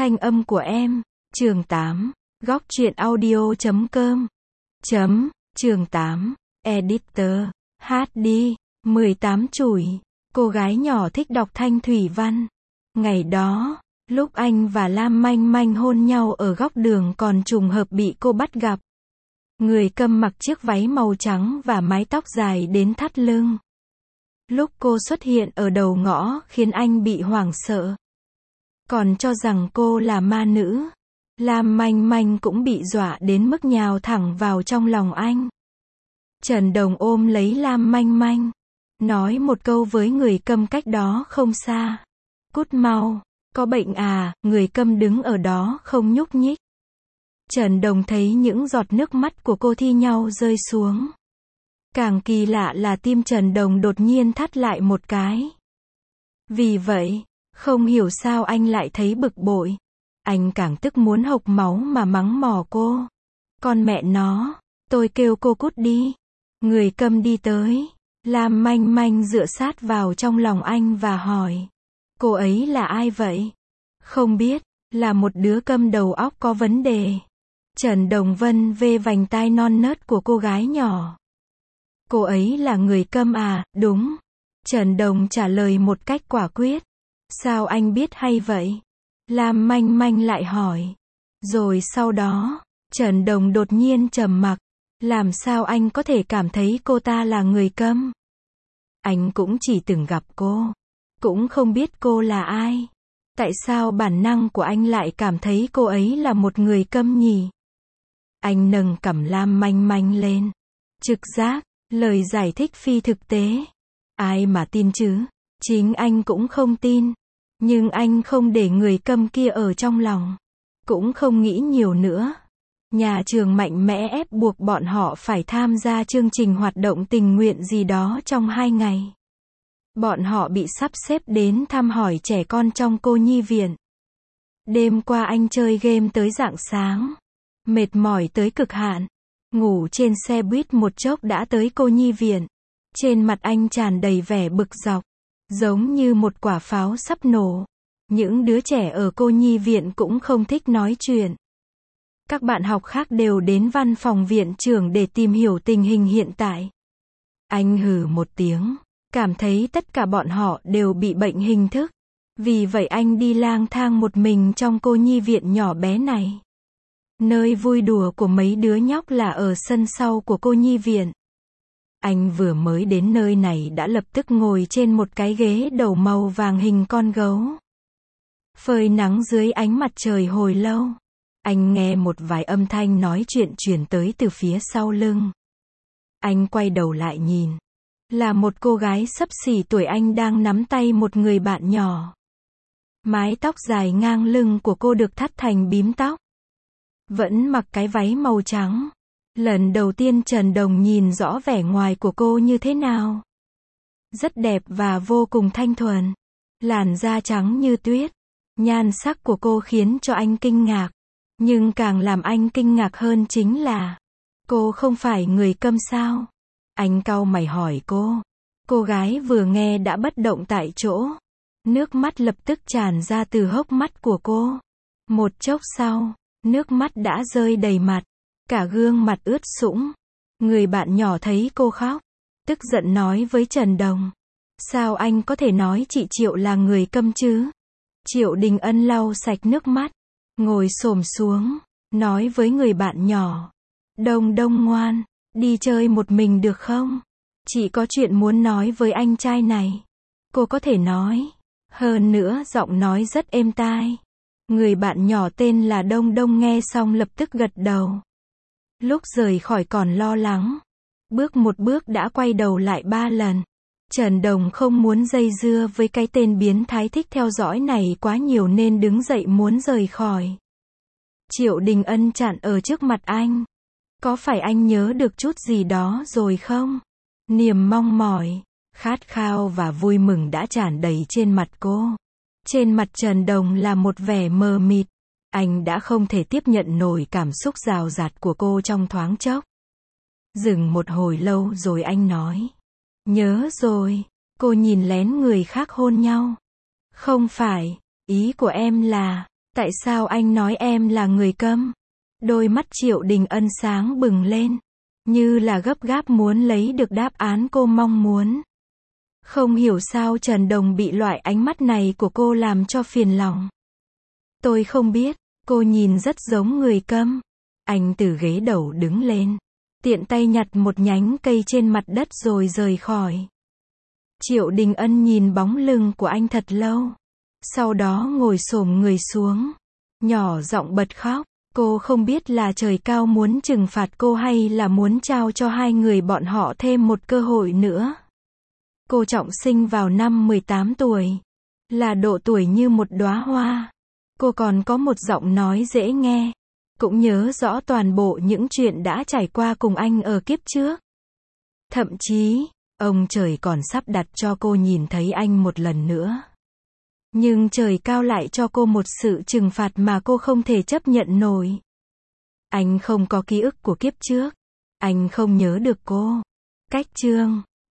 thanh âm của em. Chương 8. Góc truyện audio.com. Chương 8. Editor. Hát đi. 18 chùi. Cô gái nhỏ thích đọc thanh thủy văn. Ngày đó, lúc anh và Lam Manh Manh hôn nhau ở góc đường còn trùng hợp bị cô bắt gặp. Người câm mặc chiếc váy màu trắng và mái tóc dài đến thắt lưng. Lúc cô xuất hiện ở đầu ngõ khiến anh bị hoảng sợ. Còn cho rằng cô là ma nữ. Lam Manh Manh cũng bị dọa đến mức nhào thẳng vào trong lòng anh. Trần Đồng ôm lấy Lam Manh Manh, nói một câu với người câm cách đó không xa. Cút mau, có bệnh à? Người câm đứng ở đó không nhúc nhích. Trần Đồng thấy những giọt nước mắt của cô thi nhau rơi xuống. Càng kỳ lạ là tim Trần Đồng đột nhiên thắt lại một cái. Vì vậy, không hiểu sao anh lại thấy bực bội. Anh càng tức muốn hộc máu mà mắng mỏ cô. Con mẹ nó, tôi kêu cô cút đi. Người câm đi tới. Lam Manh Manh dựa sát vào trong lòng anh và hỏi. Cô ấy là ai vậy? Không biết, là một đứa câm đầu óc có vấn đề. Trần Đồng vân vê vành tai non nớt của cô gái nhỏ. Cô ấy là người câm à? Đúng. Trần Đồng trả lời một cách quả quyết. Sao anh biết hay vậy? Lam Manh Manh lại hỏi. Rồi sau đó, Trần Đồng đột nhiên trầm mặc. Làm sao anh có thể cảm thấy cô ta là người câm? Anh cũng chỉ từng gặp cô. Cũng không biết cô là ai. Tại sao bản năng của anh lại cảm thấy cô ấy là một người câm nhỉ? Anh nâng cằm Lam Manh Manh lên. Trực giác, lời giải thích phi thực tế. Ai mà tin chứ? Chính anh cũng không tin. Nhưng anh không để người câm kia ở trong lòng. Cũng không nghĩ nhiều nữa. Nhà trường mạnh mẽ ép buộc bọn họ phải tham gia chương trình hoạt động tình nguyện gì đó trong 2 ngày. Bọn họ bị sắp xếp đến thăm hỏi trẻ con trong cô nhi viện. Đêm qua anh chơi game tới rạng sáng. Mệt mỏi tới cực hạn. Ngủ trên xe buýt một chốc đã tới cô nhi viện. Trên mặt anh tràn đầy vẻ bực dọc. Giống như một quả pháo sắp nổ. Những đứa trẻ ở cô nhi viện cũng không thích nói chuyện. Các bạn học khác đều đến văn phòng viện trưởng để tìm hiểu tình hình hiện tại. Anh hừ một tiếng. Cảm thấy tất cả bọn họ đều bị bệnh hình thức. Vì vậy anh đi lang thang một mình trong cô nhi viện nhỏ bé này. Nơi vui đùa của mấy đứa nhóc là ở sân sau của cô nhi viện. Anh vừa mới đến nơi này đã lập tức ngồi trên một cái ghế đầu màu vàng hình con gấu. Phơi nắng dưới ánh mặt trời hồi lâu. Anh nghe một vài âm thanh nói chuyện truyền tới từ phía sau lưng. Anh quay đầu lại nhìn. Là một cô gái xấp xỉ tuổi anh đang nắm tay một người bạn nhỏ. Mái tóc dài ngang lưng của cô được thắt thành bím tóc. Vẫn mặc cái váy màu trắng. Lần đầu tiên Trần Đồng nhìn rõ vẻ ngoài của cô như thế nào. Rất đẹp và vô cùng thanh thuần. Làn da trắng như tuyết. Nhan sắc của cô khiến cho anh kinh ngạc. Nhưng càng làm anh kinh ngạc hơn chính là cô không phải người câm sao? Anh cau mày hỏi cô. Cô gái vừa nghe đã bất động tại chỗ. Nước mắt lập tức tràn ra từ hốc mắt của cô. Một chốc sau, nước mắt đã rơi đầy mặt. Cả gương mặt ướt sũng. Người bạn nhỏ thấy cô khóc. Tức giận nói với Trần Đồng. Sao anh có thể nói chị Triệu là người câm chứ? Triệu Đình Ân lau sạch nước mắt. Ngồi xổm xuống. Nói với người bạn nhỏ. Đông Đông ngoan. Đi chơi một mình được không? Chị có chuyện muốn nói với anh trai này. Cô có thể nói. Hơn nữa giọng nói rất êm tai. Người bạn nhỏ tên là Đông Đông nghe xong lập tức gật đầu. Lúc rời khỏi còn lo lắng. Bước một bước đã quay đầu lại 3 lần. Trần Đồng không muốn dây dưa với cái tên biến thái thích theo dõi này quá nhiều nên đứng dậy muốn rời khỏi. Triệu Đình Ân chặn ở trước mặt anh. Có phải anh nhớ được chút gì đó rồi không? Niềm mong mỏi, khát khao và vui mừng đã tràn đầy trên mặt cô. Trên mặt Trần Đồng là một vẻ mờ mịt. Anh đã không thể tiếp nhận nổi cảm xúc rào rạt của cô trong thoáng chốc. Dừng một hồi lâu rồi anh nói. Nhớ rồi, cô nhìn lén người khác hôn nhau. Không phải, ý của em là, Tại sao anh nói em là người câm? Đôi mắt Triệu Đình Ân sáng bừng lên, như là gấp gáp muốn lấy được đáp án cô mong muốn. Không hiểu sao Trần Đồng bị loại ánh mắt này của cô làm cho phiền lòng. Tôi không biết, cô nhìn rất giống người câm. Anh từ ghế đầu đứng lên, tiện tay nhặt một nhánh cây trên mặt đất rồi rời khỏi. Triệu Đình Ân nhìn bóng lưng của anh thật lâu. Sau đó ngồi xổm người xuống, nhỏ giọng bật khóc. Cô không biết là trời cao muốn trừng phạt cô hay là muốn trao cho hai người bọn họ thêm một cơ hội nữa. Cô trọng sinh vào năm 18 tuổi, là độ tuổi như một đóa hoa. Cô còn có một giọng nói dễ nghe, cũng nhớ rõ toàn bộ những chuyện đã trải qua cùng anh ở kiếp trước. Thậm chí, ông trời còn sắp đặt cho cô nhìn thấy anh một lần nữa. Nhưng trời cao lại cho cô một sự trừng phạt mà cô không thể chấp nhận nổi. Anh không có ký ức của kiếp trước. Anh không nhớ được cô. Cách chương